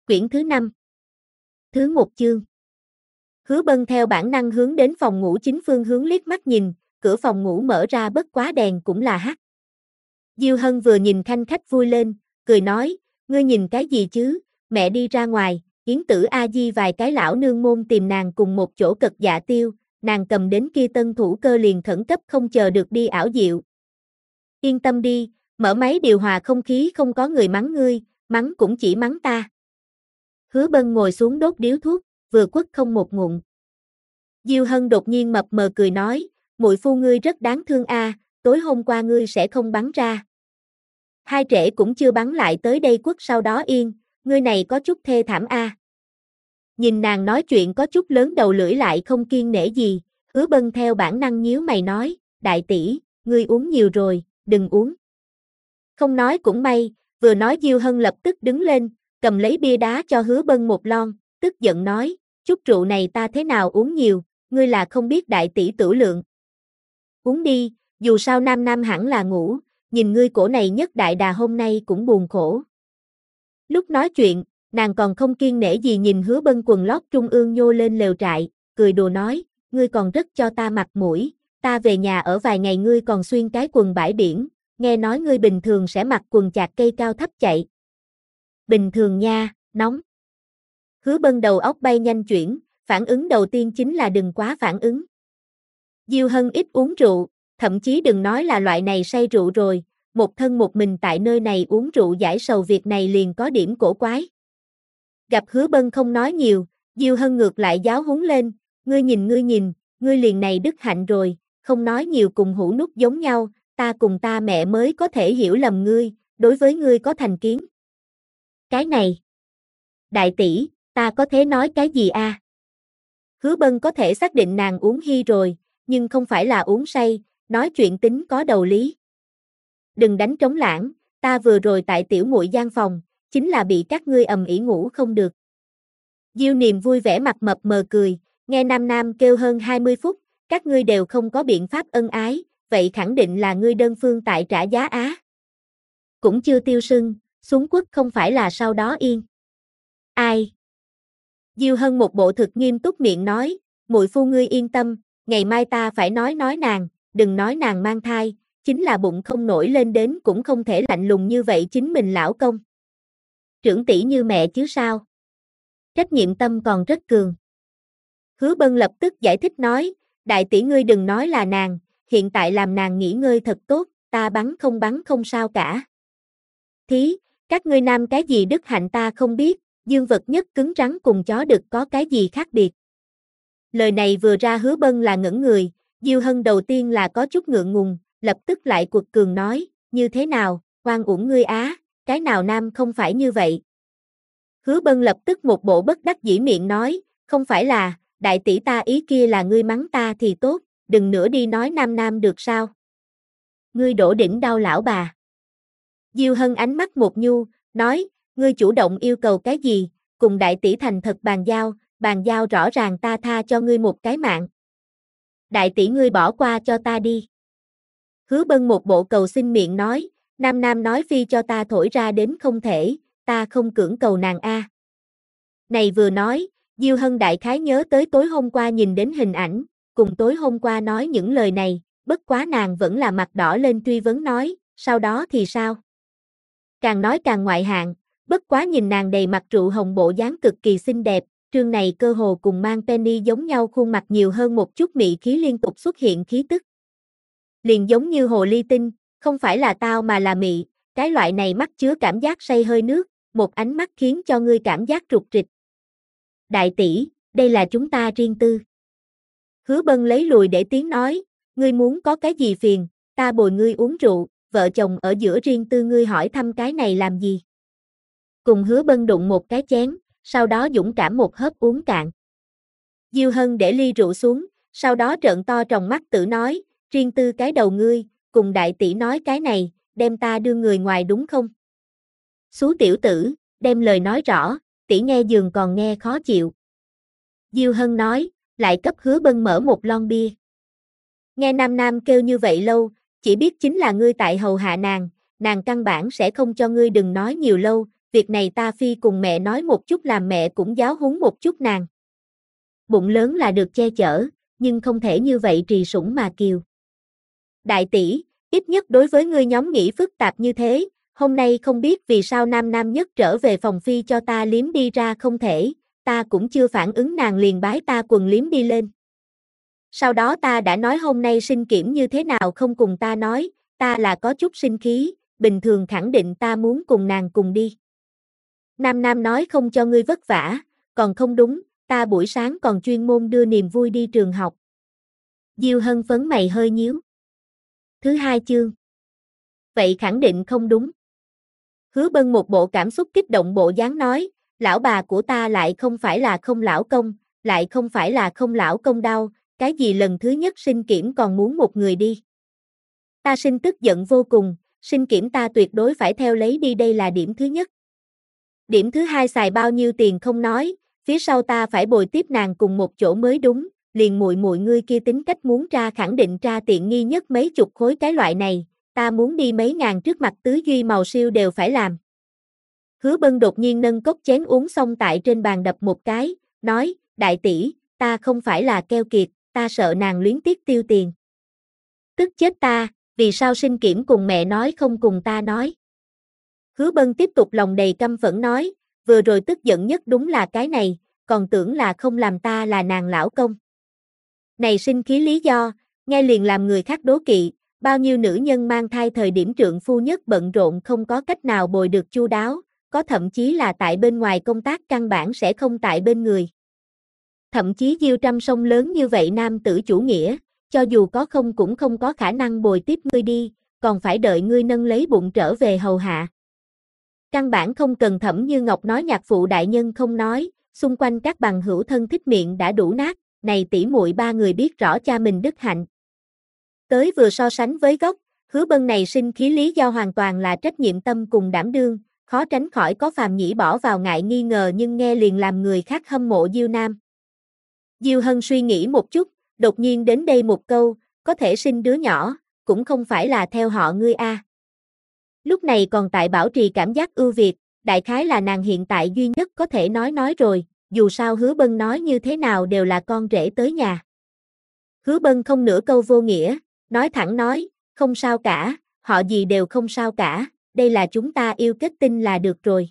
Quyển thứ 5. Thứ 1 chương. Hứa Bân theo bản năng hướng đến phòng ngủ chính phương hướng liếc mắt nhìn, cửa phòng ngủ mở ra bất quá đèn cũng là hắt. Diêu Hân vừa nhìn khanh khách vui lên, cười nói, ngươi nhìn cái gì chứ, mẹ đi ra ngoài, Yến Tử A Di vài cái lão nương môn tìm nàng cùng một chỗ cật dạ tiêu, nàng cầm đến kia tân thủ cơ liền khẩn cấp không chờ được đi ảo diệu. Yên tâm đi, mở máy điều hòa không khí không có người mắng ngươi, mắng cũng chỉ mắng ta. Hứa Bân ngồi xuống đốt điếu thuốc, vừa quất không một ngụm. Diêu Hân đột nhiên mập mờ cười nói, muội phu ngươi rất đáng thương a, tối hôm qua ngươi sẽ không bắn ra. Hai trễ cũng chưa bắn lại tới đây quất sau đó yên, ngươi này có chút thê thảm a. Nhìn nàng nói chuyện có chút lớn đầu lưỡi lại không kiêng nể gì, Hứa Bân theo bản năng nhíu mày nói, đại tỷ, ngươi uống nhiều rồi, đừng uống. Không nói cũng may, vừa nói Diêu Hân lập tức đứng lên, cầm lấy bia đá cho Hứa Bân một lon, tức giận nói, chút rượu này ta thế nào uống nhiều, ngươi là không biết đại tỷ tửu lượng. Uống đi, dù sao nam nam hẳn là ngủ, nhìn ngươi cổ này nhất đại đà hôm nay cũng buồn khổ. Lúc nói chuyện, nàng còn không kiêng nể gì nhìn Hứa Bân quần lót trung ương nhô lên lều trại, cười đùa nói, ngươi còn rất cho ta mặt mũi, ta về nhà ở vài ngày ngươi còn xuyên cái quần bãi biển, nghe nói ngươi bình thường sẽ mặc quần chạc cây cao thấp chạy. Bình thường nha, nóng. Hứa Bân đầu óc bay nhanh chuyển, phản ứng đầu tiên chính là đừng quá phản ứng. Diêu Hân ít uống rượu, thậm chí đừng nói là loại này say rượu rồi, một thân một mình tại nơi này uống rượu giải sầu việc này liền có điểm cổ quái. Gặp Hứa Bân không nói nhiều, Diêu Hân ngược lại giáo huấn lên, ngươi nhìn, ngươi liền này đức hạnh rồi, không nói nhiều cùng hũ nút giống nhau, ta cùng ta mẹ mới có thể hiểu lầm ngươi, đối với ngươi có thành kiến. Cái này, đại tỷ, ta có thể nói cái gì a? Hứa Bân có thể xác định nàng uống hi rồi, nhưng không phải là uống say, nói chuyện tính có đầu lý. Đừng đánh trống lãng, ta vừa rồi tại tiểu muội gian phòng, chính là bị các ngươi ầm ĩ ngủ không được. Diêu Niềm vui vẻ mặt mập mờ cười, nghe nam nam kêu hơn 20 phút, các ngươi đều không có biện pháp ân ái, vậy khẳng định là ngươi đơn phương tại trả giá á. Cũng chưa tiêu sưng, xuống quất không phải là sau đó yên. Ai? Diêu Hân một bộ thực nghiêm túc miệng nói, muội phu ngươi yên tâm, ngày mai ta phải nói nàng, đừng nói nàng mang thai, chính là bụng không nổi lên đến cũng không thể lạnh lùng như vậy chính mình lão công. Trưởng tỷ như mẹ chứ sao? Trách nhiệm tâm còn rất cường. Hứa Bân lập tức giải thích nói, đại tỷ ngươi đừng nói là nàng, hiện tại làm nàng nghỉ ngơi thật tốt, ta bắn không sao cả. Thí, các ngươi nam cái gì đức hạnh ta không biết, dương vật nhất cứng rắn cùng chó đực có cái gì khác biệt. Lời này vừa ra Hứa Bân là ngẩn người, Diêu Hân đầu tiên là có chút ngượng ngùng, lập tức lại cuột cường nói, như thế nào, oan uổng ngươi á, cái nào nam không phải như vậy. Hứa Bân lập tức một bộ bất đắc dĩ miệng nói, không phải là, đại tỷ ta ý kia là ngươi mắng ta thì tốt, đừng nữa đi nói nam nam được sao. Ngươi đổ đỉnh đau lão bà. Diêu Hân ánh mắt một nhu, nói, ngươi chủ động yêu cầu cái gì, cùng đại tỷ thành thật bàn giao rõ ràng ta tha cho ngươi một cái mạng. Đại tỷ ngươi bỏ qua cho ta đi. Hứa Bân một bộ cầu xin miệng nói, nam nam nói phi cho ta thổi ra đến không thể, ta không cưỡng cầu nàng a. Này vừa nói, Diêu Hân đại khái nhớ tới tối hôm qua nhìn đến hình ảnh, cùng tối hôm qua nói những lời này, bất quá nàng vẫn là mặt đỏ lên truy vấn nói, sau đó thì sao? Càng nói càng ngoại hạng, bất quá nhìn nàng đầy mặt rượu hồng bộ dáng cực kỳ xinh đẹp, trương này cơ hồ cùng mang penny giống nhau khuôn mặt nhiều hơn một chút mị khí liên tục xuất hiện khí tức. Liền giống như hồ ly tinh, không phải là tao mà là mị, cái loại này mắt chứa cảm giác say hơi nước, một ánh mắt khiến cho ngươi cảm giác rụt rịch. Đại tỷ, đây là chúng ta riêng tư. Hứa Bân lấy lùi để tiếng nói, ngươi muốn có cái gì phiền, ta bồi ngươi uống rượu, vợ chồng ở giữa riêng tư ngươi hỏi thăm cái này làm gì. Cùng Hứa Bân đụng một cái chén, sau đó dũng cảm một hớp uống cạn. Diêu Hân để ly rượu xuống, sau đó trợn to tròng mắt tự nói, riêng tư cái đầu ngươi, cùng đại tỷ nói cái này, đem ta đưa người ngoài đúng không? Xú tiểu tử, đem lời nói rõ, tỷ nghe giường còn nghe khó chịu. Diêu Hân nói, lại cấp Hứa Bân mở một lon bia. Nghe nam nam kêu như vậy lâu, chỉ biết chính là ngươi tại hầu hạ nàng căn bản sẽ không cho ngươi đừng nói nhiều lâu, việc này ta phi cùng mẹ nói một chút làm mẹ cũng giáo huấn một chút nàng. Bụng lớn là được che chở, nhưng không thể như vậy trì sủng mà kiều. Đại tỷ, ít nhất đối với ngươi nhóm nghĩ phức tạp như thế, hôm nay không biết vì sao Nam Nam Nhất trở về phòng phi cho ta liếm đi ra không thể, ta cũng chưa phản ứng nàng liền bái ta quần liếm đi lên. Sau đó ta đã nói hôm nay sinh kiểm như thế nào không cùng ta nói, ta là có chút sinh khí, bình thường khẳng định ta muốn cùng nàng cùng đi. Nam Nam nói không cho ngươi vất vả, còn không đúng, ta buổi sáng còn chuyên môn đưa niềm vui đi trường học. Diêu Hân phấn mày hơi nhíu. Thứ hai chương. Vậy khẳng định không đúng. Hứa Bân một bộ cảm xúc kích động bộ dáng nói, lão bà của ta lại không phải là không lão công, lại không phải là không lão công đau, cái gì lần thứ nhất sinh kiểm còn muốn một người đi. Ta sinh tức giận vô cùng, sinh kiểm ta tuyệt đối phải theo lấy đi đây là điểm thứ nhất. Điểm thứ hai xài bao nhiêu tiền không nói, phía sau ta phải bồi tiếp nàng cùng một chỗ mới đúng, liền muội muội ngươi kia tính cách muốn tra khẳng định tra tiện nghi nhất mấy chục khối cái loại này, ta muốn đi mấy ngàn trước mặt tứ duy màu siêu đều phải làm. Hứa Bân đột nhiên nâng cốc chén uống xong tại trên bàn đập một cái, nói, đại tỷ, ta không phải là keo kiệt, ta sợ nàng luyến tiếc tiêu tiền. Tức chết ta, vì sao sinh kiểm cùng mẹ nói không cùng ta nói. Hứa Bân tiếp tục lòng đầy căm phẫn nói, vừa rồi tức giận nhất đúng là cái này, còn tưởng là không làm ta là nàng lão công. Này sinh khí lý do, nghe liền làm người khác đố kỵ, bao nhiêu nữ nhân mang thai thời điểm trượng phu nhất bận rộn không có cách nào bồi được chu đáo, có thậm chí là tại bên ngoài công tác căn bản sẽ không tại bên người. Thậm chí Diêu Trăm sông lớn như vậy nam tử chủ nghĩa, cho dù có không cũng không có khả năng bồi tiếp ngươi đi, còn phải đợi ngươi nâng lấy bụng trở về hầu hạ. Căn bản không cần Thẩm Như Ngọc nói nhạc phụ đại nhân không nói, xung quanh các bằng hữu thân thích miệng đã đủ nát, này tỷ muội ba người biết rõ cha mình đức hạnh. Tới vừa so sánh với gốc, Hứa Bân này sinh khí lý do hoàn toàn là trách nhiệm tâm cùng đảm đương, khó tránh khỏi có phàm nhĩ bỏ vào ngại nghi ngờ nhưng nghe liền làm người khác hâm mộ Diêu Nam. Diêu Hân suy nghĩ một chút, đột nhiên đến đây một câu, có thể sinh đứa nhỏ, cũng không phải là theo họ ngươi a. Lúc này còn tại bảo trì cảm giác ưu việt, đại khái là nàng hiện tại duy nhất có thể nói rồi, dù sao Hứa Bân nói như thế nào đều là con rể tới nhà. Hứa Bân không nửa câu vô nghĩa, nói thẳng nói, không sao cả, họ gì đều không sao cả, đây là chúng ta yêu kết tinh là được rồi.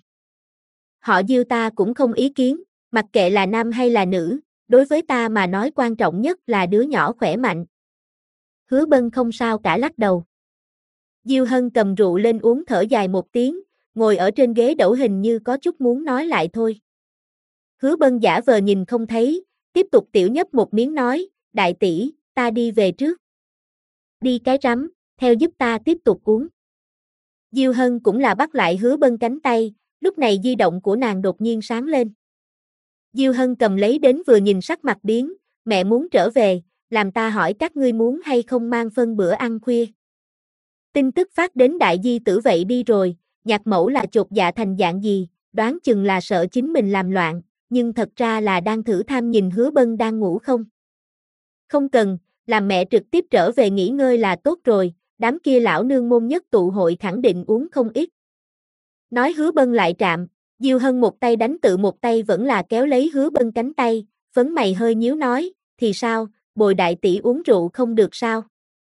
Họ Diêu ta cũng không ý kiến, mặc kệ là nam hay là nữ, đối với ta mà nói quan trọng nhất là đứa nhỏ khỏe mạnh. Hứa Bân không sao cả lắc đầu. Diêu Hân cầm rượu lên uống thở dài một tiếng, ngồi ở trên ghế đẩu hình như có chút muốn nói lại thôi. Hứa Bân giả vờ nhìn không thấy, tiếp tục tiểu nhấp một miếng nói, đại tỷ, ta đi về trước. Đi cái rắm, theo giúp ta tiếp tục uống. Diêu Hân cũng là bắt lại Hứa Bân cánh tay, lúc này di động của nàng đột nhiên sáng lên. Diêu Hân cầm lấy đến vừa nhìn sắc mặt biến, mẹ muốn trở về, làm ta hỏi các ngươi muốn hay không mang phân bữa ăn khuya. Tin tức phát đến đại di tử vậy đi rồi, nhạc mẫu là chột dạ thành dạng gì, đoán chừng là sợ chính mình làm loạn, nhưng thật ra là đang thử tham nhìn Hứa Bân đang ngủ không. Không cần, làm mẹ trực tiếp trở về nghỉ ngơi là tốt rồi, đám kia lão nương môn nhất tụ hội khẳng định uống không ít. Nói Hứa Bân lại trạm, Diêu Hân một tay đánh tự một tay vẫn là kéo lấy Hứa Bân cánh tay, phấn mày hơi nhíu nói, thì sao, bồi đại tỷ uống rượu không được sao?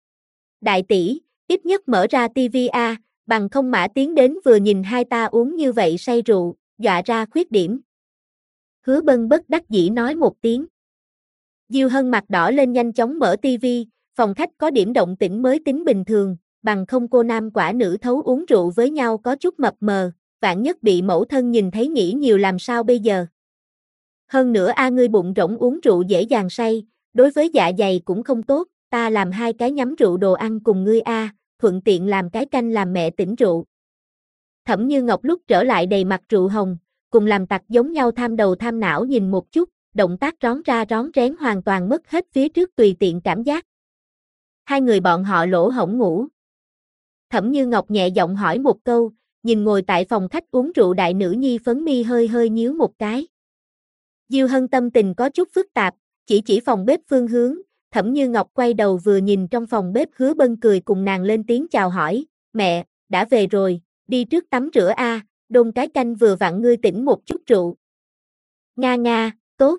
Đại tỷ, ít nhất mở ra tivi a, bằng không Mã Tiến đến vừa nhìn hai ta uống như vậy say rượu, dọa ra khuyết điểm. Hứa Bân bất đắc dĩ nói một tiếng. Diêu Hân mặt đỏ lên nhanh chóng mở tivi, phòng khách có điểm động tĩnh mới tính bình thường, bằng không cô nam quả nữ thấu uống rượu với nhau có chút mập mờ, vạn nhất bị mẫu thân nhìn thấy nghĩ nhiều làm sao bây giờ. Hơn nữa ngươi bụng rỗng uống rượu dễ dàng say, đối với dạ dày cũng không tốt, ta làm 2 cái nhắm rượu đồ ăn cùng ngươi thuận tiện làm cái canh làm mẹ tỉnh rượu. Thẩm Như Ngọc lúc trở lại đầy mặt rượu hồng, cùng làm tặc giống nhau tham đầu tham não nhìn một chút, động tác rón ra rón rén hoàn toàn mất hết phía trước tùy tiện cảm giác. Hai người bọn họ lỗ hổng ngủ. Thẩm Như Ngọc nhẹ giọng hỏi một câu, nhìn ngồi tại phòng khách uống rượu đại nữ nhi phấn mi hơi hơi nhíu một cái. Diêu Hân tâm tình có chút phức tạp, chỉ phòng bếp phương hướng, Thẩm Như Ngọc quay đầu vừa nhìn trong phòng bếp Hứa Bân cười cùng nàng lên tiếng chào hỏi, mẹ, đã về rồi, đi trước tắm rửa đôn cái canh vừa vặn ngươi tỉnh một chút rượu. Nga nga, tốt.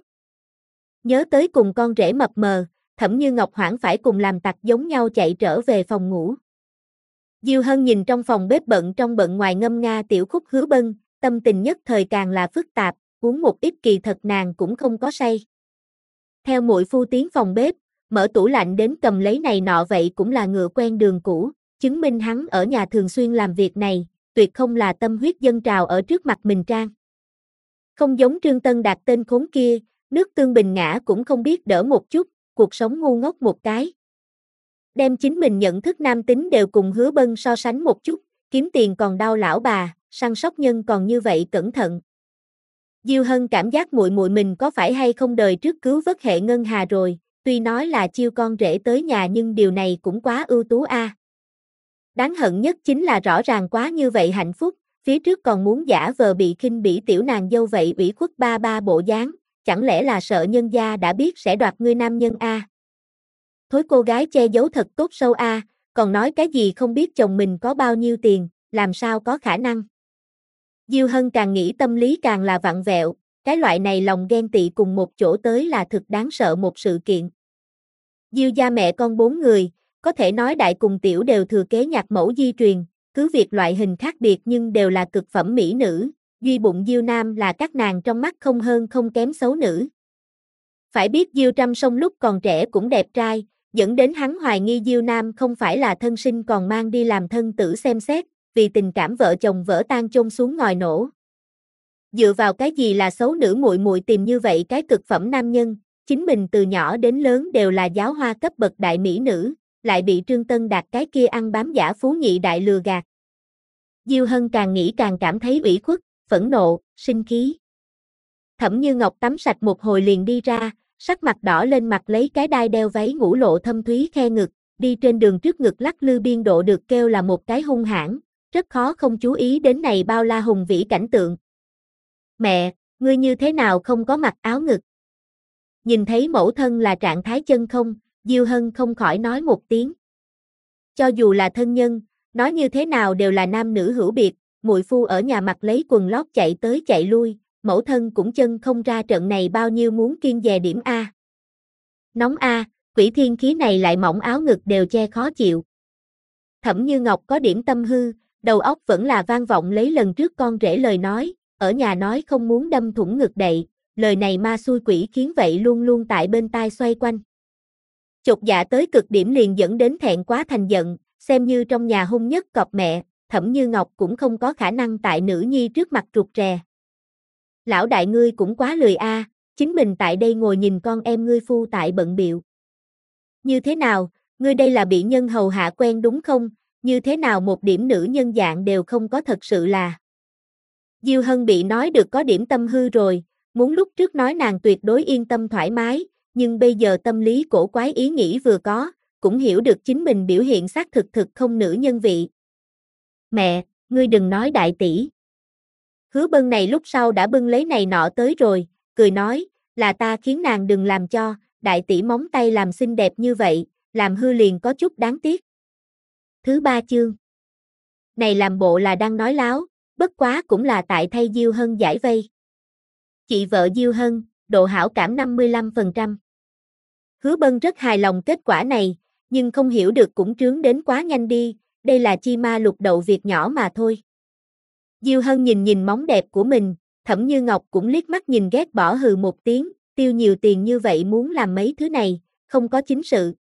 Nhớ tới cùng con rể mập mờ, Thẩm Như Ngọc hoảng phải cùng làm tặc giống nhau chạy trở về phòng ngủ. Diêu Hân nhìn trong phòng bếp bận trong bận ngoài ngâm nga tiểu khúc Hứa Bân, tâm tình nhất thời càng là phức tạp, uống một ít kỳ thật nàng cũng không có say. Theo muội phu tiến phòng bếp, mở tủ lạnh đến cầm lấy này nọ vậy cũng là ngựa quen đường cũ, chứng minh hắn ở nhà thường xuyên làm việc này, tuyệt không là tâm huyết dâng trào ở trước mặt mình trang. Không giống Trương Tân Đạt tên khốn kia, nước tương bình ngã cũng không biết đỡ một chút, cuộc sống ngu ngốc một cái. Đem chính mình nhận thức nam tính đều cùng Hứa Bân so sánh một chút, kiếm tiền còn đau lão bà, săn sóc nhân còn như vậy cẩn thận. Diêu Hân cảm giác muội muội mình có phải hay không đời trước cứu vớt hệ ngân hà rồi, tuy nói là chiêu con rể tới nhà nhưng điều này cũng quá ưu tú a. Đáng hận nhất chính là rõ ràng quá như vậy hạnh phúc, phía trước còn muốn giả vờ bị khinh bỉ tiểu nàng dâu vậy ủy khuất ba ba bộ dáng, chẳng lẽ là sợ nhân gia đã biết sẽ đoạt ngươi nam nhân a? Thối cô gái che giấu thật tốt sâu a, còn nói cái gì không biết chồng mình có bao nhiêu tiền, làm sao có khả năng. Diêu Hân càng nghĩ tâm lý càng là vặn vẹo, cái loại này lòng ghen tị cùng một chỗ tới là thực đáng sợ một sự kiện. Diêu gia mẹ con 4 người, có thể nói đại cùng tiểu đều thừa kế nhạc mẫu di truyền, cứ việc loại hình khác biệt nhưng đều là cực phẩm mỹ nữ, duy bụng Diêu Nam là các nàng trong mắt không hơn không kém xấu nữ. Phải biết Diêu Trâm Sông lúc còn trẻ cũng đẹp trai, dẫn đến hắn hoài nghi Diêu Nam không phải là thân sinh còn mang đi làm thân tử xem xét, vì tình cảm vợ chồng vỡ tan chôn xuống ngòi nổ. Dựa vào cái gì là xấu nữ muội muội tìm như vậy cái cực phẩm nam nhân, chính mình từ nhỏ đến lớn đều là giáo hoa cấp bậc đại mỹ nữ, lại bị Trương Tân Đạt cái kia ăn bám giả phú nhị đại lừa gạt. Diêu Hân càng nghĩ càng cảm thấy ủy khuất, phẫn nộ, sinh khí. Thẩm Như Ngọc tắm sạch một hồi liền đi ra, sắc mặt đỏ lên mặt lấy cái đai đeo váy ngủ lộ thâm thúy khe ngực, đi trên đường trước ngực lắc lư biên độ được kêu là một cái hung hãn, rất khó không chú ý đến này bao la hùng vĩ cảnh tượng. Mẹ, ngươi như thế nào không có mặc áo ngực? Nhìn thấy mẫu thân là trạng thái chân không, Diêu Hân không khỏi nói một tiếng. Cho dù là thân nhân, nói như thế nào đều là nam nữ hữu biệt, muội phu ở nhà mặc lấy quần lót chạy tới chạy lui, mẫu thân cũng chân không ra trận này bao nhiêu muốn kiêng dè điểm a. Nóng a, quỷ thiên khí này lại mỏng áo ngực đều che khó chịu. Thẩm Như Ngọc có điểm tâm hư, đầu óc vẫn là vang vọng lấy lần trước con rể lời nói, ở nhà nói không muốn đâm thủng ngực đậy, lời này ma xui quỷ khiến vậy luôn luôn tại bên tai xoay quanh. Chột dạ tới cực điểm liền dẫn đến thẹn quá thành giận, xem như trong nhà hung nhất cọp mẹ, Thẩm Như Ngọc cũng không có khả năng tại nữ nhi trước mặt rụt rè. Lão đại ngươi cũng quá lười a, chính mình tại đây ngồi nhìn con em ngươi phu tại bận biệu. Như thế nào, ngươi đây là bị nhân hầu hạ quen đúng không, như thế nào một điểm nữ nhân dạng đều không có thật sự là. Diêu Hân bị nói được có điểm tâm hư rồi, muốn lúc trước nói nàng tuyệt đối yên tâm thoải mái, nhưng bây giờ tâm lý cổ quái ý nghĩ vừa có, cũng hiểu được chính mình biểu hiện xác thực không nữ nhân vị. Mẹ, ngươi đừng nói đại tỷ. Hứa Bân này lúc sau đã bưng lấy này nọ tới rồi, cười nói, là ta khiến nàng đừng làm cho, đại tỷ móng tay làm xinh đẹp như vậy, làm hư liền có chút đáng tiếc. Thứ 3 chương. Này làm bộ là đang nói láo, bất quá cũng là tại thay Diêu Hân giải vây. Chị vợ Diêu Hân, độ hảo cảm 55%. Hứa Bân rất hài lòng kết quả này, nhưng không hiểu được cũng trướng đến quá nhanh đi, đây là chi ma lục đậu việc nhỏ mà thôi. Diêu Hân nhìn móng đẹp của mình, Thẩm Như Ngọc cũng liếc mắt nhìn ghét bỏ hừ một tiếng, tiêu nhiều tiền như vậy muốn làm mấy thứ này, không có chính sự.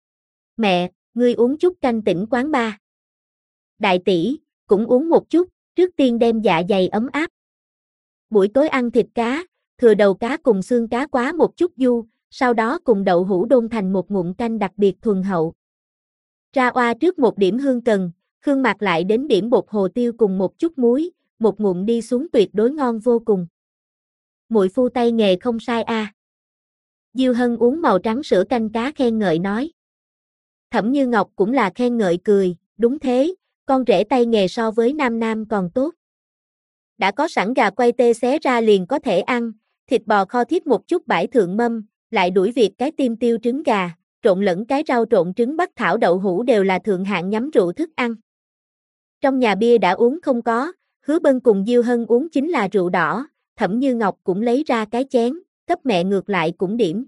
Mẹ, ngươi uống chút canh tỉnh quán ba. Đại tỷ, cũng uống một chút, trước tiên đem dạ dày ấm áp. Buổi tối ăn thịt cá, thừa đầu cá cùng xương cá quá một chút du, sau đó cùng đậu hũ đôn thành một ngụm canh đặc biệt thuần hậu. Ra oa trước một điểm hương cần, khương mạc lại đến điểm bột hồ tiêu cùng một chút muối, một ngụm đi xuống tuyệt đối ngon vô cùng. Muội phu tay nghề không sai a. Diêu Hân uống màu trắng sữa canh cá khen ngợi nói. Thẩm Như Ngọc cũng là khen ngợi cười, đúng thế, con rể tay nghề so với nam nam còn tốt. Đã có sẵn gà quay tê xé ra liền có thể ăn, thịt bò kho thiết một chút bãi thượng mâm, lại đuổi việc cái tim tiêu trứng gà, trộn lẫn cái rau trộn trứng bắc thảo đậu hũ đều là thượng hạng nhắm rượu thức ăn. Trong nhà bia đã uống không có, Hứa Bân cùng Diêu Hân uống chính là rượu đỏ, Thẩm Như Ngọc cũng lấy ra cái chén, cấp mẹ ngược lại cũng điểm.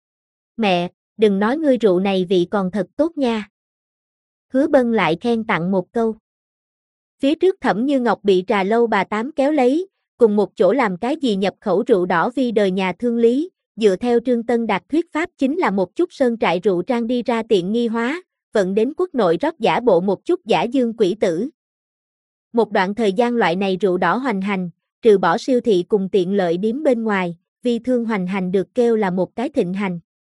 Mẹ, đừng nói ngươi rượu này vị còn thật tốt nha. Hứa Bân lại khen tặng một câu. Phía trước Thẩm Như Ngọc bị Trà Lâu bà Tám kéo lấy, cùng một chỗ làm cái gì nhập khẩu rượu đỏ vì đời nhà thương lý, dựa theo Trương Tân Đạt thuyết pháp chính là một chút sơn trại rượu trang đi ra tiện nghi hóa, vận đến quốc nội rót giả bộ một chút giả dương quỷ tử. Một đoạn thời gian loại này rượu đỏ hoành hành, trừ bỏ siêu thị cùng tiện lợi điếm bên ngoài, vi thương hoành hành được kêu là một cái thịnh hành.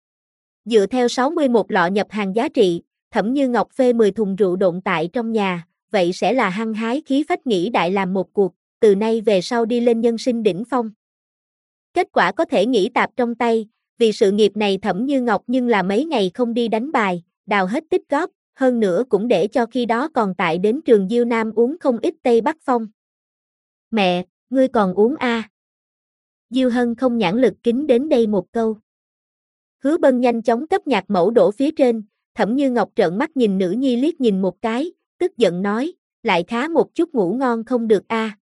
Dựa theo 61 lọ nhập hàng giá trị, Thẩm Như Ngọc phê 10 thùng rượu độn tại trong nhà, vậy sẽ là hăng hái khí phách nghĩ đại làm một cuộc, từ nay về sau đi lên nhân sinh đỉnh phong. Kết quả có thể nghĩ tạp trong tay, vì sự nghiệp này Thẩm Như Ngọc nhưng là mấy ngày không đi đánh bài, đào hết tích góp, hơn nữa cũng để cho khi đó còn tại đến trường Diêu Nam uống không ít Tây Bắc Phong. Mẹ, ngươi còn uống a? Diêu Hân không nhãn lực kính đến đây một câu. Hứa Bân nhanh chóng cấp nhạc mẫu đổ phía trên, Thẩm Như Ngọc trợn mắt nhìn nữ nhi liếc nhìn một cái, tức giận nói, lại khá một chút ngủ ngon không được a?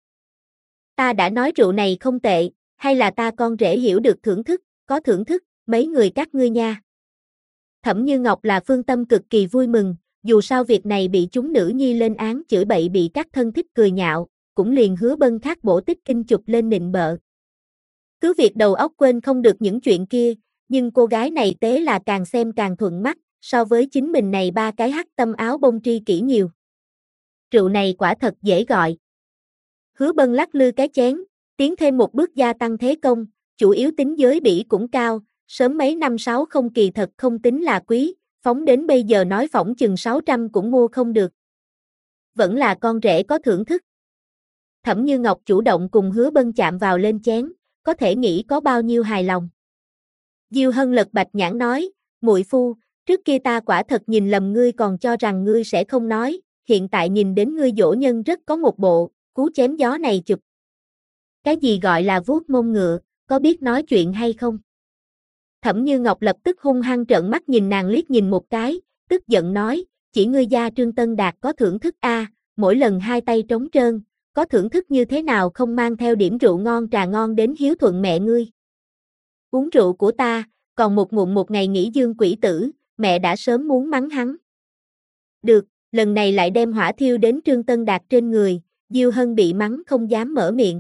Ta đã nói rượu này không tệ, hay là ta con rể hiểu được thưởng thức, có thưởng thức, mấy người các ngươi nha. Thẩm Như Ngọc là phương tâm cực kỳ vui mừng, dù sao việc này bị chúng nữ nhi lên án chửi bậy bị các thân thích cười nhạo, cũng liền Hứa Bân khác bổ tích kinh chụp lên nịnh bợ. Cứ việc đầu óc quên không được những chuyện kia, nhưng cô gái này tế là càng xem càng thuận mắt, so với chính mình này ba cái hắc tâm áo bông tri kỷ nhiều. Rượu này quả thật dễ gọi. Hứa Bân lắc lư cái chén, tiến thêm một bước gia tăng thế công, chủ yếu tính giới bỉ cũng cao, sớm mấy năm 60 kỳ thật không tính là quý, phóng đến bây giờ nói phỏng chừng 600 cũng mua không được. Vẫn là con rể có thưởng thức. Thẩm Như Ngọc chủ động cùng Hứa Bân chạm vào lên chén, có thể nghĩ có bao nhiêu hài lòng. Diêu Hân lật bạch nhãn nói, muội phu, trước kia ta quả thật nhìn lầm ngươi còn cho rằng ngươi sẽ không nói, hiện tại nhìn đến ngươi dỗ nhân rất có một bộ, cú chém gió này chụp. Cái gì gọi là vuốt mông ngựa, có biết nói chuyện hay không? Thẩm Như Ngọc lập tức hung hăng trợn mắt nhìn nàng liếc nhìn một cái, tức giận nói, chỉ ngươi gia Trương Tân Đạt có thưởng thức a, mỗi lần hai tay trống trơn, có thưởng thức như thế nào không mang theo điểm rượu ngon trà ngon đến hiếu thuận mẹ ngươi. Uống rượu của ta, còn một ngụm một ngày nghỉ dương quỷ tử, mẹ đã sớm muốn mắng hắn. Được, lần này lại đem hỏa thiêu đến Trương Tân Đạt trên người, Diêu Hân bị mắng không dám mở miệng.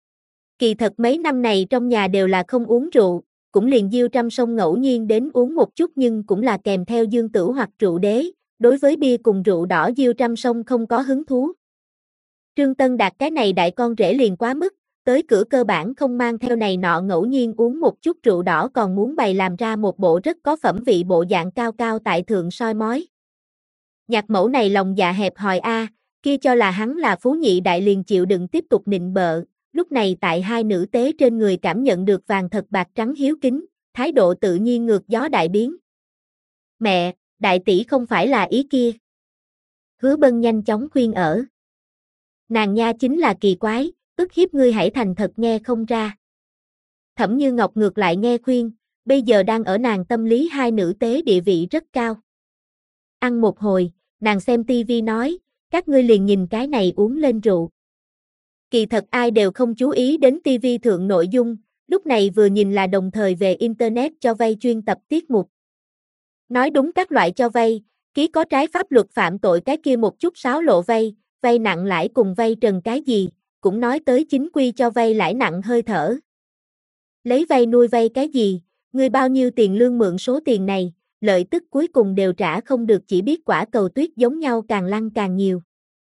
Kỳ thật mấy năm này trong nhà đều là không uống rượu, cũng liền Diêu Trăm Sông ngẫu nhiên đến uống một chút nhưng cũng là kèm theo dương tửu hoặc rượu đế, đối với bia cùng rượu đỏ Diêu Trăm Sông không có hứng thú. Trương Tân Đạt cái này đại con rể liền quá mức, tới cửa cơ bản không mang theo này nọ ngẫu nhiên uống một chút rượu đỏ còn muốn bày làm ra một bộ rất có phẩm vị bộ dạng cao cao tại thượng soi mói. Nhạc mẫu này lòng dạ hẹp hòi a, kia cho là hắn là phú nhị đại liền chịu đựng tiếp tục nịnh bợ, lúc này tại hai nữ tế trên người cảm nhận được vàng thật bạc trắng hiếu kính, thái độ tự nhiên ngược gió đại biến. Mẹ, đại tỷ không phải là ý kia. Hứa Bân nhanh chóng khuyên ở. Nàng nha chính là kỳ quái, ức hiếp ngươi hãy thành thật nghe không ra. Thẩm Như Ngọc ngược lại nghe khuyên, bây giờ đang ở nàng tâm lý hai nữ tế địa vị rất cao. Ăn một hồi, nàng xem tivi nói, các ngươi liền nhìn cái này uống lên rượu. Kỳ thật ai đều không chú ý đến tivi thượng nội dung, lúc này vừa nhìn là đồng thời về Internet cho vay chuyên tập tiết mục. Nói đúng các loại cho vay, ký có trái pháp luật phạm tội cái kia một chút sáo lộ vay, vay nặng lãi cùng vay trần cái gì, cũng nói tới chính quy cho vay lãi nặng hơi thở. Lấy vay nuôi vay cái gì, ngươi bao nhiêu tiền lương mượn số tiền này, lợi tức cuối cùng đều trả không được chỉ biết quả cầu tuyết giống nhau càng lăn càng nhiều.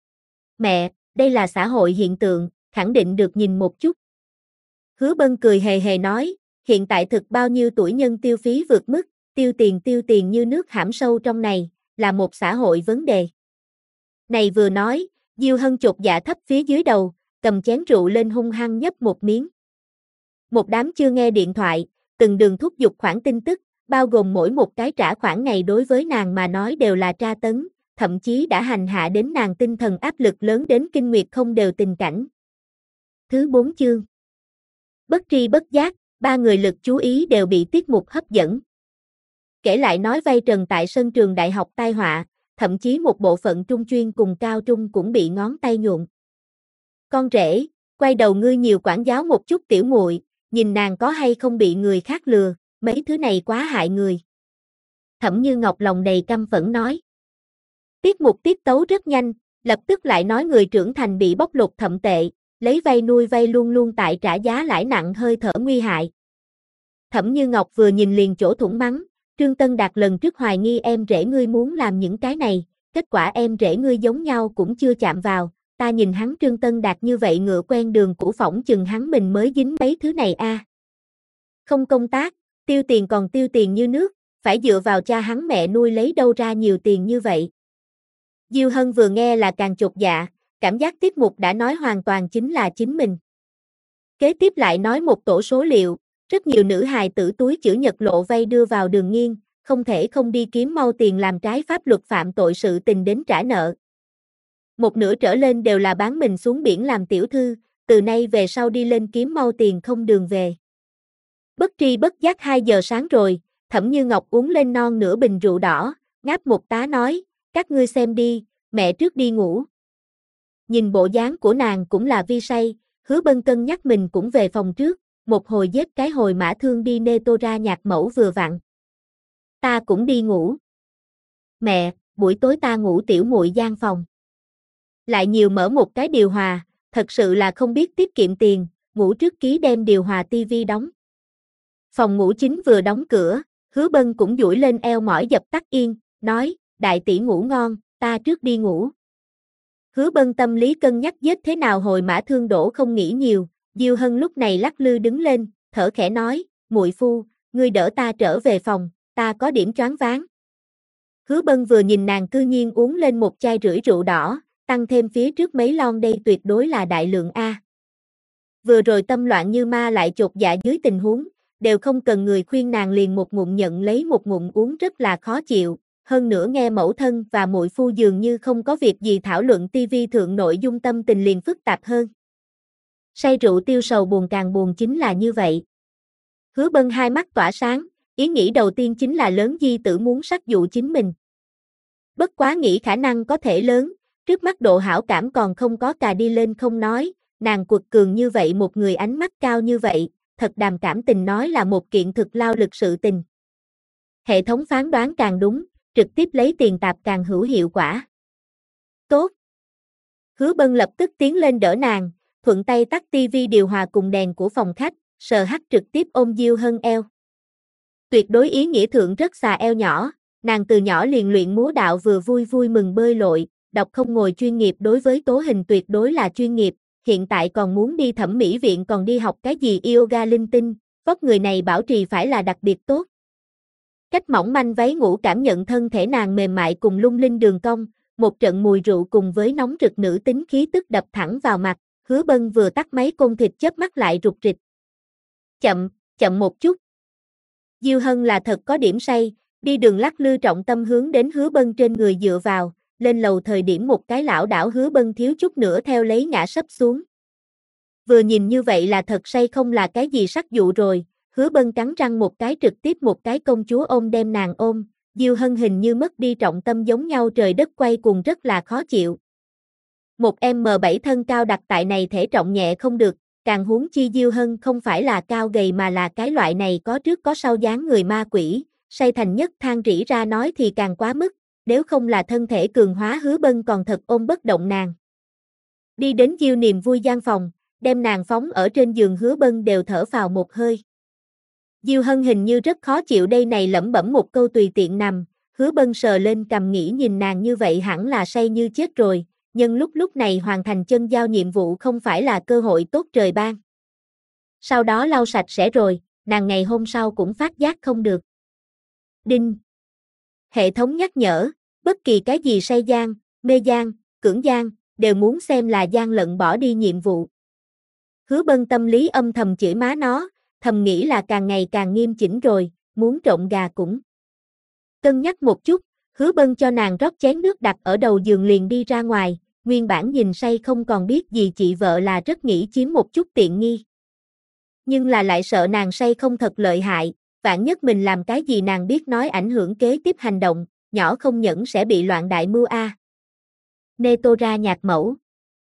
Mẹ, đây là xã hội hiện tượng, khẳng định được nhìn một chút. Hứa Bân cười hề hề nói, hiện tại thực bao nhiêu tuổi nhân tiêu phí vượt mức, tiêu tiền như nước hãm sâu trong này, là một xã hội vấn đề. Này vừa nói, Diêu Hân chột dạ thấp phía dưới đầu, cầm chén rượu lên hung hăng nhấp một miếng. Một đám chưa nghe điện thoại, từng đường thúc giục khoản tin tức, bao gồm mỗi một cái trả khoản ngày đối với nàng mà nói đều là tra tấn, thậm chí đã hành hạ đến nàng tinh thần áp lực lớn đến kinh nguyệt không đều tình cảnh. Thứ 4 chương. Bất tri bất giác, ba người lực chú ý đều bị tiết mục hấp dẫn. Kể lại nói vay trần tại sân trường đại học tai họa, thậm chí một bộ phận trung chuyên cùng cao trung cũng bị ngón tay nhuộm. Con rể, quay đầu ngươi nhiều quản giáo một chút tiểu muội, nhìn nàng có hay không bị người khác lừa, mấy thứ này quá hại người. Thẩm Như Ngọc lòng đầy căm phẫn nói. Tiết mục tiết tấu rất nhanh, lập tức lại nói người trưởng thành bị bóc lột thậm tệ, lấy vay nuôi vay luôn luôn tại trả giá lãi nặng hơi thở nguy hại. Thẩm Như Ngọc vừa nhìn liền chỗ thủng mắng, Trương Tân Đạt lần trước hoài nghi em rể ngươi muốn làm những cái này, kết quả em rể ngươi giống nhau cũng chưa chạm vào, ta nhìn hắn Trương Tân Đạt như vậy ngựa quen đường cũ phỏng chừng hắn mình mới dính mấy thứ này a. Không công tác, tiêu tiền còn tiêu tiền như nước, phải dựa vào cha hắn mẹ nuôi lấy đâu ra nhiều tiền như vậy. Diêu Hân vừa nghe là càng chột dạ, cảm giác tiết mục đã nói hoàn toàn chính là chính mình. Kế tiếp lại nói một tổ số liệu, rất nhiều nữ hài tử túi chữ nhật lộ vay đưa vào đường nghiêng, không thể không đi kiếm mau tiền làm trái pháp luật phạm tội sự tình đến trả nợ. Một nửa trở lên đều là bán mình xuống biển làm tiểu thư, từ nay về sau đi lên kiếm mau tiền không đường về. Bất tri bất giác 2 giờ sáng rồi, Thẩm Như Ngọc uống lên non nửa bình rượu đỏ, ngáp một tá nói, các ngươi xem đi, mẹ trước đi ngủ. Nhìn bộ dáng của nàng cũng là vi say, Hứa Bân cân nhắc mình cũng về phòng trước, một hồi giết cái hồi mã thương đi nê tô ra nhạc mẫu vừa vặn. Ta cũng đi ngủ. Mẹ, buổi tối ta ngủ tiểu muội gian phòng. Lại nhiều mở một cái điều hòa, thật sự là không biết tiết kiệm tiền, ngủ trước ký đem điều hòa tivi đóng. Phòng ngủ chính vừa đóng cửa, Hứa Bân cũng duỗi lên eo mỏi dập tắt yên, nói, đại tỷ ngủ ngon, ta trước đi ngủ. Hứa Bân tâm lý cân nhắc giết thế nào hồi mã thương đổ không nghĩ nhiều, Diêu Hân lúc này lắc lư đứng lên, thở khẽ nói, muội phu, ngươi đỡ ta trở về phòng, ta có điểm choáng váng. Hứa Bân vừa nhìn nàng cư nhiên uống lên một chai rưỡi rượu đỏ, tăng thêm phía trước mấy lon đây tuyệt đối là đại lượng A. Vừa rồi tâm loạn như ma lại chột dạ dưới tình huống, đều không cần người khuyên nàng liền một ngụm nhận lấy một ngụm uống rất là khó chịu, hơn nữa nghe mẫu thân và muội phu dường như không có việc gì thảo luận tivi thượng nội dung tâm tình liền phức tạp hơn. Say rượu tiêu sầu buồn càng buồn chính là như vậy. Hứa Bân hai mắt tỏa sáng, ý nghĩ đầu tiên chính là lớn di tử muốn sắc dụ chính mình. Bất quá nghĩ khả năng có thể lớn, trước mắt độ hảo cảm còn không có cà đi lên không nói, nàng quật cường như vậy một người ánh mắt cao như vậy, thật đàm cảm tình nói là một kiện thực lao lực sự tình. Hệ thống phán đoán càng đúng, trực tiếp lấy tiền tạp càng hữu hiệu quả. Tốt. Hứa Bân lập tức tiến lên đỡ nàng, thuận tay tắt tivi điều hòa cùng đèn của phòng khách, sờ hắt trực tiếp ôm Diêu Hân eo. Tuyệt đối ý nghĩa thượng rất xà eo nhỏ, nàng từ nhỏ liền luyện múa đạo vừa vui vui mừng bơi lội, đọc không ngồi chuyên nghiệp đối với tố hình tuyệt đối là chuyên nghiệp, hiện tại còn muốn đi thẩm mỹ viện còn đi học cái gì yoga linh tinh, vóc người này bảo trì phải là đặc biệt tốt. Cách mỏng manh váy ngủ cảm nhận thân thể nàng mềm mại cùng lung linh đường cong, một trận mùi rượu cùng với nóng rực nữ tính khí tức đập thẳng vào mặt, Hứa Bân vừa tắt máy côn thịt chớp mắt lại rụt rịch. Chậm một chút. Diêu Hân là thật có điểm say, đi đường lắc lư trọng tâm hướng đến Hứa Bân trên người dựa vào, lên lầu thời điểm một cái lảo đảo Hứa Bân thiếu chút nữa theo lấy ngã sấp xuống. Vừa nhìn như vậy là thật say không là cái gì sắc dụ rồi, Hứa Bân cắn răng một cái trực tiếp một cái công chúa ôm đem nàng ôm, Diêu Hân hình như mất đi trọng tâm giống nhau trời đất quay cuồng rất là khó chịu. Một M7 thân cao đặt tại này thể trọng nhẹ không được, càng huống chi Diêu Hân không phải là cao gầy mà là cái loại này có trước có sau dáng người ma quỷ, say thành nhất than rỉ ra nói thì càng quá mức, nếu không là thân thể cường hóa Hứa Bân còn thật ôm bất động nàng. Đi đến Diêu niềm vui gian phòng, đem nàng phóng ở trên giường Hứa Bân đều thở phào một hơi. Diêu Hân hình như rất khó chịu đây này lẩm bẩm một câu tùy tiện nằm, Hứa Bân sờ lên cằm nghĩ nhìn nàng như vậy hẳn là say như chết rồi, nhưng lúc này hoàn thành chân giao nhiệm vụ không phải là cơ hội tốt trời ban. Sau đó lau sạch sẽ rồi, nàng ngày hôm sau cũng phát giác không được. Đinh. Hệ thống nhắc nhở, bất kỳ cái gì say gian, mê gian, cưỡng gian, đều muốn xem là gian lận bỏ đi nhiệm vụ. Hứa Bân tâm lý âm thầm chửi má nó, thầm nghĩ là càng ngày càng nghiêm chỉnh rồi, muốn trộn gà cũng. Cân nhắc một chút, Hứa Bân cho nàng rót chén nước đặt ở đầu giường liền đi ra ngoài, nguyên bản nhìn say không còn biết gì chị vợ là rất nghĩ chiếm một chút tiện nghi. Nhưng là lại sợ nàng say không thật lợi hại, vạn nhất mình làm cái gì nàng biết nói ảnh hưởng kế tiếp hành động, nhỏ không nhẫn sẽ bị loạn đại mưu a. Nê tô ra nhạc mẫu.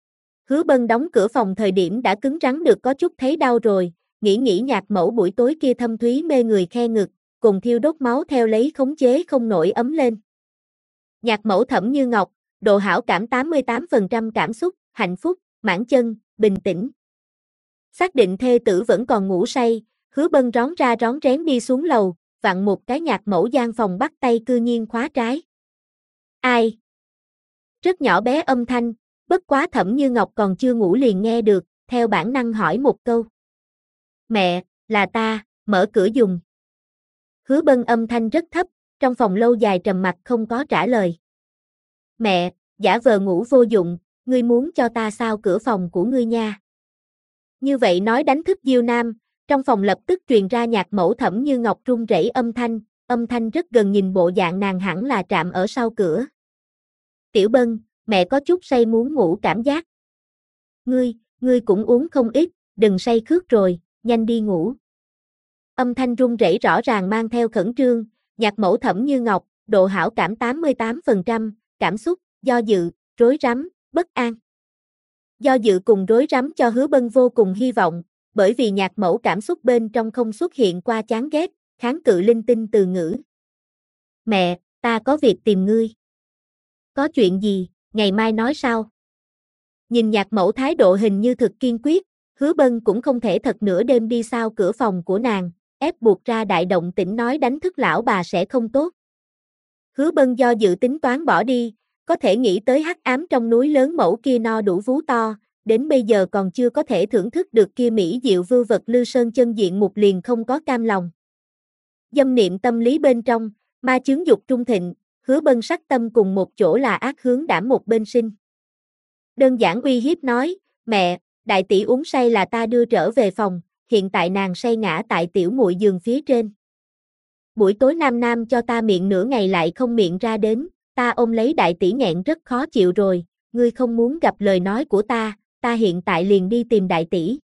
Hứa Bân đóng cửa phòng thời điểm đã cứng rắn được có chút thấy đau rồi, nghĩ Nhạc Mẫu buổi tối kia thâm thúy mê người khe ngực, cùng thiêu đốt máu theo lấy khống chế không nổi ấm lên. Nhạc Mẫu Thẩm Như Ngọc, độ hảo cảm 88% cảm xúc, hạnh phúc, mãn chân, bình tĩnh. Xác định thê tử vẫn còn ngủ say, Hứa Bân rón ra rón rén đi xuống lầu, vặn một cái Nhạc Mẫu gian phòng bắt tay cư nhiên khóa trái. Ai? Rất nhỏ bé âm thanh, bất quá Thẩm Như Ngọc còn chưa ngủ liền nghe được, theo bản năng hỏi một câu. Mẹ, là ta, mở cửa dùng. Hứa Bân âm thanh rất thấp, trong phòng lâu dài trầm mặc không có trả lời. Mẹ, giả vờ ngủ vô dụng, ngươi muốn cho ta sao cửa phòng của ngươi nha. Như vậy nói đánh thức Diêu Nam, trong phòng lập tức truyền ra Nhạc Mẫu Thẩm Như Ngọc run rẩy âm thanh rất gần, nhìn bộ dạng nàng hẳn là trạm ở sau cửa. Tiểu Bân, mẹ có chút say muốn ngủ cảm giác. Ngươi cũng uống không ít, đừng say khướt rồi, nhanh đi ngủ. Âm thanh run rẩy rõ ràng mang theo khẩn trương, Nhạc Mẫu Thẩm Như Ngọc, độ hảo cảm 88%, cảm xúc, do dự, rối rắm, bất an. Do dự cùng rối rắm cho Hứa Bân vô cùng hy vọng, bởi vì Nhạc Mẫu cảm xúc bên trong không xuất hiện qua chán ghét, kháng cự linh tinh từ ngữ. Mẹ, ta có việc tìm ngươi. Có chuyện gì, ngày mai nói sao? Nhìn Nhạc Mẫu thái độ hình như thực kiên quyết, Hứa Bân cũng không thể thật nửa đêm đi sao cửa phòng của nàng, ép buộc ra đại động tĩnh nói đánh thức lão bà sẽ không tốt. Hứa Bân do dự tính toán bỏ đi, có thể nghĩ tới hắc ám trong núi lớn mẫu kia no đủ vú to, đến bây giờ còn chưa có thể thưởng thức được kia mỹ diệu vưu vật Lư Sơn chân diện mục liền không có cam lòng. Dâm niệm tâm lý bên trong, ma chướng dục trung thịnh, Hứa Bân sắc tâm cùng một chỗ là ác hướng đảm một bên sinh. Đơn giản uy hiếp nói, mẹ, đại tỷ uống say là ta đưa trở về phòng, hiện tại nàng say ngã tại tiểu muội giường phía trên. Buổi tối nam cho ta miệng nửa ngày lại không miệng ra đến, ta ôm lấy đại tỷ nghẹn rất khó chịu rồi, ngươi không muốn gặp lời nói của ta hiện tại liền đi tìm đại tỷ.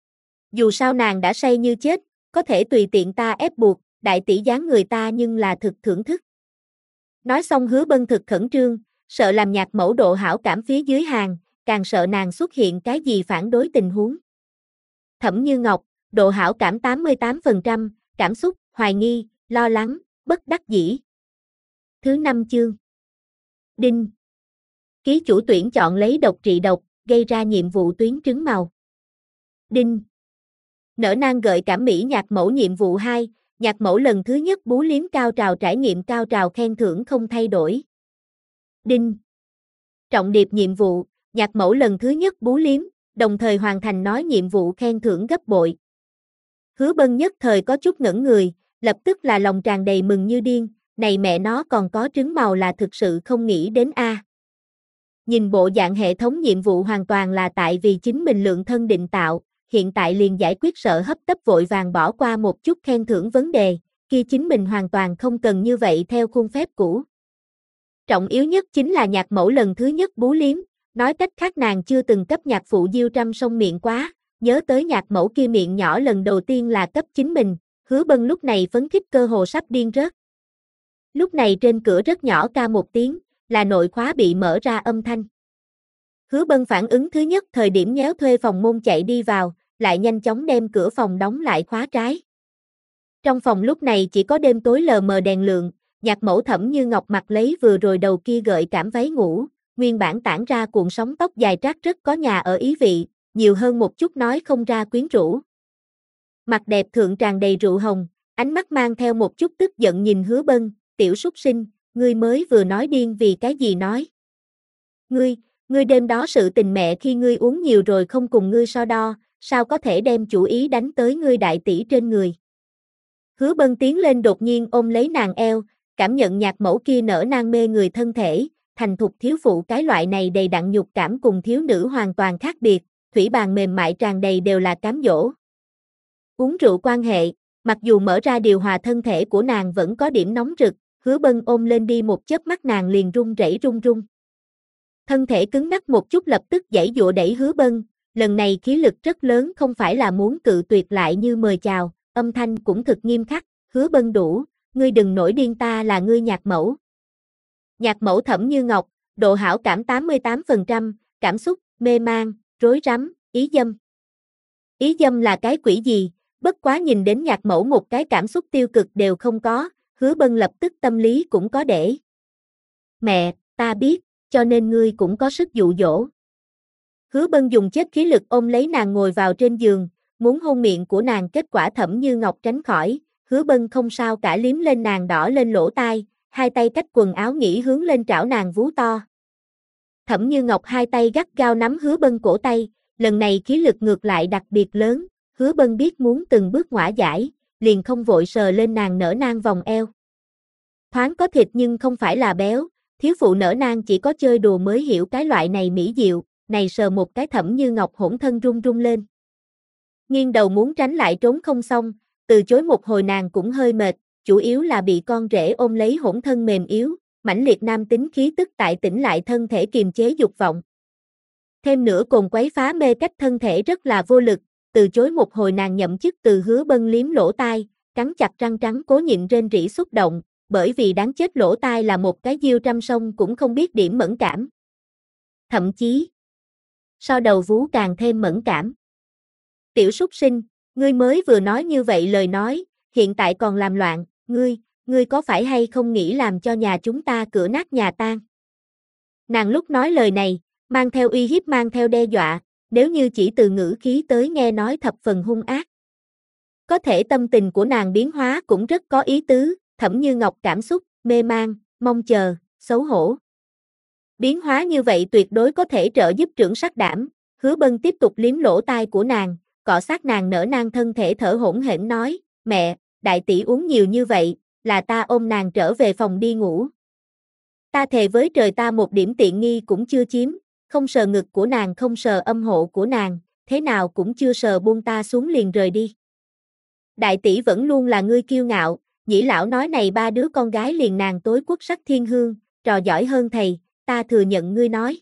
Dù sao nàng đã say như chết, có thể tùy tiện ta ép buộc, đại tỷ dáng người ta nhưng là thực thưởng thức. Nói xong Hứa Bân thực khẩn trương, sợ làm Nhạc Mẫu độ hảo cảm phía dưới hàng, càng sợ nàng xuất hiện cái gì phản đối tình huống. Thẩm Như Ngọc, độ hảo cảm 88%, cảm xúc, hoài nghi, lo lắng, bất đắc dĩ. Thứ 5 chương. Đinh. Ký chủ tuyển chọn lấy độc trị độc, gây ra nhiệm vụ tuyến trứng màu. Đinh. Nở nang gợi cảm mỹ Nhạc Mẫu nhiệm vụ 2, Nhạc Mẫu lần thứ nhất bú liếm cao trào trải nghiệm cao trào khen thưởng không thay đổi. Đinh. Trọng điệp nhiệm vụ, Nhạc Mẫu lần thứ nhất bú liếm, đồng thời hoàn thành nói nhiệm vụ khen thưởng gấp bội. Hứa Bân nhất thời có chút ngẩn người, lập tức là lòng tràn đầy mừng như điên, này mẹ nó còn có trứng màu là thực sự không nghĩ đến a. Nhìn bộ dạng hệ thống nhiệm vụ hoàn toàn là tại vì chính mình lượng thân định tạo, hiện tại liền giải quyết sợ hấp tấp vội vàng bỏ qua một chút khen thưởng vấn đề, kia chính mình hoàn toàn không cần như vậy theo khuôn phép cũ. Trọng yếu nhất chính là Nhạc Mẫu lần thứ nhất bú liếm, nói cách khác nàng chưa từng cấp nhạc phụ Diêu Trăm sông miệng quá, nhớ tới Nhạc Mẫu kia miệng nhỏ lần đầu tiên là cấp chính mình, Hứa Bân lúc này phấn khích cơ hồ sắp điên rớt. Lúc này trên cửa rất nhỏ ca một tiếng, là nội khóa bị mở ra âm thanh. Hứa Bân phản ứng thứ nhất thời điểm nhéo thuê phòng môn chạy đi vào, lại nhanh chóng đem cửa phòng đóng lại khóa trái. Trong phòng lúc này chỉ có đêm tối lờ mờ đèn lượng, Nhạc Mẫu Thẩm Như Ngọc mặc lấy vừa rồi đầu kia gợi cảm váy ngủ, nguyên bản tản ra cuộn sóng tóc dài trát rất có nhà ở ý vị, nhiều hơn một chút nói không ra quyến rũ. Mặt đẹp thượng tràn đầy rượu hồng, ánh mắt mang theo một chút tức giận nhìn Hứa Bân, tiểu súc sinh, ngươi mới vừa nói điên vì cái gì nói. Ngươi đêm đó sự tình mẹ khi ngươi uống nhiều rồi không cùng ngươi so đo, sao có thể đem chủ ý đánh tới ngươi đại tỷ trên người. Hứa Bân tiến lên đột nhiên ôm lấy nàng eo, cảm nhận Nhạc Mẫu kia nở nang mê người thân thể, thành thục thiếu phụ cái loại này đầy đặn nhục cảm cùng thiếu nữ hoàn toàn khác biệt, thủy bàn mềm mại tràn đầy đều là cám dỗ. Uống rượu quan hệ, mặc dù mở ra điều hòa thân thể của nàng vẫn có điểm nóng rực, Hứa Bân ôm lên đi một chớp mắt nàng liền run rẩy run. Thân thể cứng ngắc một chút lập tức giãy giụa đẩy Hứa Bân, lần này khí lực rất lớn không phải là muốn cự tuyệt lại như mời chào, âm thanh cũng thực nghiêm khắc, Hứa Bân đủ, ngươi đừng nổi điên ta là ngươi Nhạc Mẫu. Nhạc Mẫu Thẩm Như Ngọc, độ hảo cảm 88%, cảm xúc, mê man, rối rắm, ý dâm. Ý dâm là cái quỷ gì? Bất quá nhìn đến nhạc mẫu một cái cảm xúc tiêu cực đều không có, Hứa Bân lập tức tâm lý cũng có để. Mẹ, ta biết, cho nên ngươi cũng có sức dụ dỗ. Hứa Bân dùng chết khí lực ôm lấy nàng ngồi vào trên giường, muốn hôn miệng của nàng, kết quả Thẩm Như Ngọc tránh khỏi, Hứa Bân không sao cả liếm lên nàng đỏ lên lỗ tai, hai tay cách quần áo nghỉ hướng lên trảo nàng vú to. Thẩm Như Ngọc hai tay gắt gao nắm Hứa Bân cổ tay, lần này khí lực ngược lại đặc biệt lớn, Hứa Bân biết muốn từng bước ngõa giải, liền không vội sờ lên nàng nở nang vòng eo. Thoáng có thịt nhưng không phải là béo, thiếu phụ nở nang chỉ có chơi đùa mới hiểu cái loại này mỹ diệu, này sờ một cái Thẩm Như Ngọc hỗn thân run run lên. Nghiêng đầu muốn tránh lại trốn không xong, từ chối một hồi nàng cũng hơi mệt, chủ yếu là bị con rể ôm lấy hỗn thân mềm yếu, mãnh liệt nam tính khí tức tại tỉnh lại thân thể kiềm chế dục vọng. Thêm nữa cồn quấy phá mê cách thân thể rất là vô lực, từ chối một hồi nàng nhậm chức từ Hứa Bân liếm lỗ tai, cắn chặt răng trắng cố nhịn rên rỉ xúc động, bởi vì đáng chết lỗ tai là một cái diêu trăm sông cũng không biết điểm mẫn cảm. Thậm chí, so đầu vú càng thêm mẫn cảm. Tiểu súc sinh, ngươi mới vừa nói như vậy lời nói, hiện tại còn làm loạn, ngươi có phải hay không nghĩ làm cho nhà chúng ta cửa nát nhà tan? Nàng lúc nói lời này, mang theo uy hiếp mang theo đe dọa, nếu như chỉ từ ngữ khí tới nghe nói thập phần hung ác. Có thể tâm tình của nàng biến hóa cũng rất có ý tứ, Thẩm Như Ngọc cảm xúc, mê man, mong chờ, xấu hổ. Biến hóa như vậy tuyệt đối có thể trợ giúp trưởng sắc đảm, Hứa Bân tiếp tục liếm lỗ tai của nàng, cọ sát nàng nở nang thân thể thở hổn hển nói, mẹ, đại tỷ uống nhiều như vậy, là ta ôm nàng trở về phòng đi ngủ. Ta thề với trời ta một điểm tiện nghi cũng chưa chiếm, không sờ ngực của nàng không sờ âm hộ của nàng, thế nào cũng chưa sờ buông ta xuống liền rời đi. Đại tỷ vẫn luôn là ngươi kiêu ngạo, Nhĩ lão nói này ba đứa con gái liền nàng tối quốc sắc thiên hương, trò giỏi hơn thầy, ta thừa nhận ngươi nói.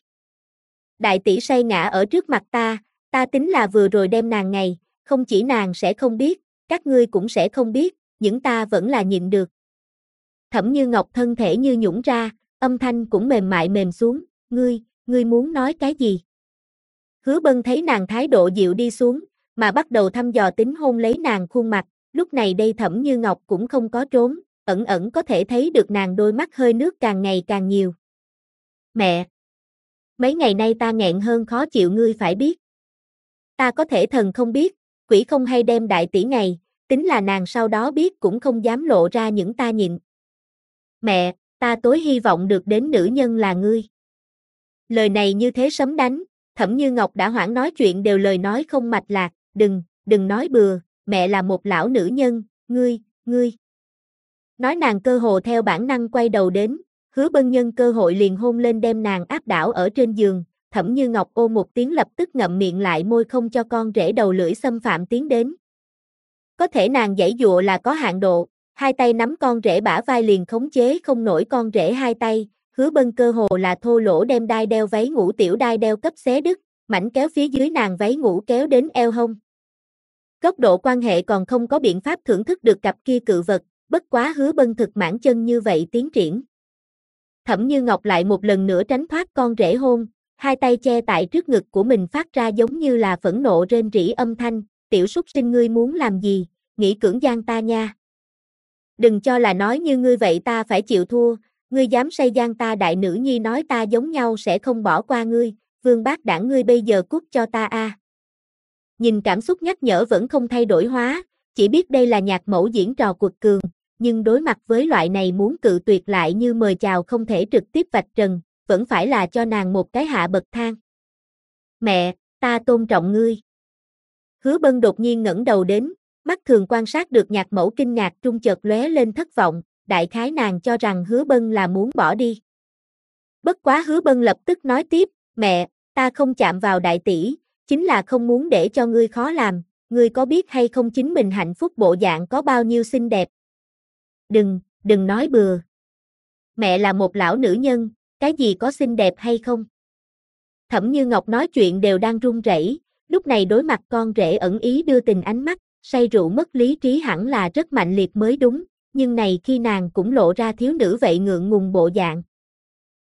Đại tỷ say ngã ở trước mặt ta tính là vừa rồi đem nàng ngày, không chỉ nàng sẽ không biết, các ngươi cũng sẽ không biết, nhưng ta vẫn là nhịn được. Thẩm Như Ngọc thân thể như nhũn ra, âm thanh cũng mềm mại mềm xuống, ngươi muốn nói cái gì? Hứa Bân thấy nàng thái độ dịu đi xuống, mà bắt đầu thăm dò tính hôn lấy nàng khuôn mặt, lúc này đây Thẩm Như Ngọc cũng không có trốn, ẩn ẩn có thể thấy được nàng đôi mắt hơi nước càng ngày càng nhiều. Mẹ! Mấy ngày nay ta nghẹn hơn khó chịu ngươi phải biết. Ta có thể thần không biết, quỷ không hay đem đại tỷ ngày, tính là nàng sau đó biết cũng không dám lộ ra những ta nhịn. Mẹ, ta tối hy vọng được đến nữ nhân là ngươi. Lời này như thế sấm đánh, Thẩm Như Ngọc đã hoãn nói chuyện đều lời nói không mạch lạc, đừng nói bừa, mẹ là một lão nữ nhân, ngươi. Nói nàng cơ hồ theo bản năng quay đầu đến, Hứa Bân nhân cơ hội liền hôn lên đem nàng áp đảo ở trên giường, Thẩm Như Ngọc ô một tiếng lập tức ngậm miệng lại môi không cho con rể đầu lưỡi xâm phạm tiến đến. Có thể nàng giãy dụa là có hạn độ, hai tay nắm con rể bả vai liền khống chế không nổi con rể hai tay, Hứa Bân cơ hồ là thô lỗ đem đai đeo váy ngủ tiểu đai đeo cấp xé đứt, mảnh kéo phía dưới nàng váy ngủ kéo đến eo hông. Góc độ quan hệ còn không có biện pháp thưởng thức được cặp kia cự vật, bất quá Hứa Bân thực mãn chân như vậy tiến triển. Thẩm Như Ngọc lại một lần nữa tránh thoát con rể hôn, hai tay che tại trước ngực của mình phát ra giống như là phẫn nộ rên rỉ âm thanh, tiểu súc sinh ngươi muốn làm gì, nghĩ cưỡng gian ta nha. Đừng cho là nói như ngươi vậy ta phải chịu thua, ngươi dám say gian ta đại nữ nhi nói ta giống nhau sẽ không bỏ qua ngươi, vương bác đảng ngươi bây giờ cút cho ta a. Nhìn cảm xúc nhắc nhở vẫn không thay đổi hóa, chỉ biết đây là nhạc mẫu diễn trò quật cường, nhưng đối mặt với loại này muốn cự tuyệt lại như mời chào không thể trực tiếp vạch trần, vẫn phải là cho nàng một cái hạ bậc thang. Mẹ, ta tôn trọng ngươi. Hứa Bân đột nhiên ngẩng đầu đến, mắt thường quan sát được nhạc mẫu kinh ngạc trung chợt lóe lên thất vọng, đại khái nàng cho rằng Hứa Bân là muốn bỏ đi. Bất quá Hứa Bân lập tức nói tiếp, mẹ, ta không chạm vào đại tỷ, chính là không muốn để cho ngươi khó làm, ngươi có biết hay không chính mình hạnh phúc bộ dạng có bao nhiêu xinh đẹp. Đừng nói bừa. Mẹ là một lão nữ nhân, cái gì có xinh đẹp hay không? Thẩm Như Ngọc nói chuyện đều đang run rẩy, lúc này đối mặt con rể ẩn ý đưa tình ánh mắt, say rượu mất lý trí hẳn là rất mạnh liệt mới đúng, nhưng này khi nàng cũng lộ ra thiếu nữ vậy ngượng ngùng bộ dạng,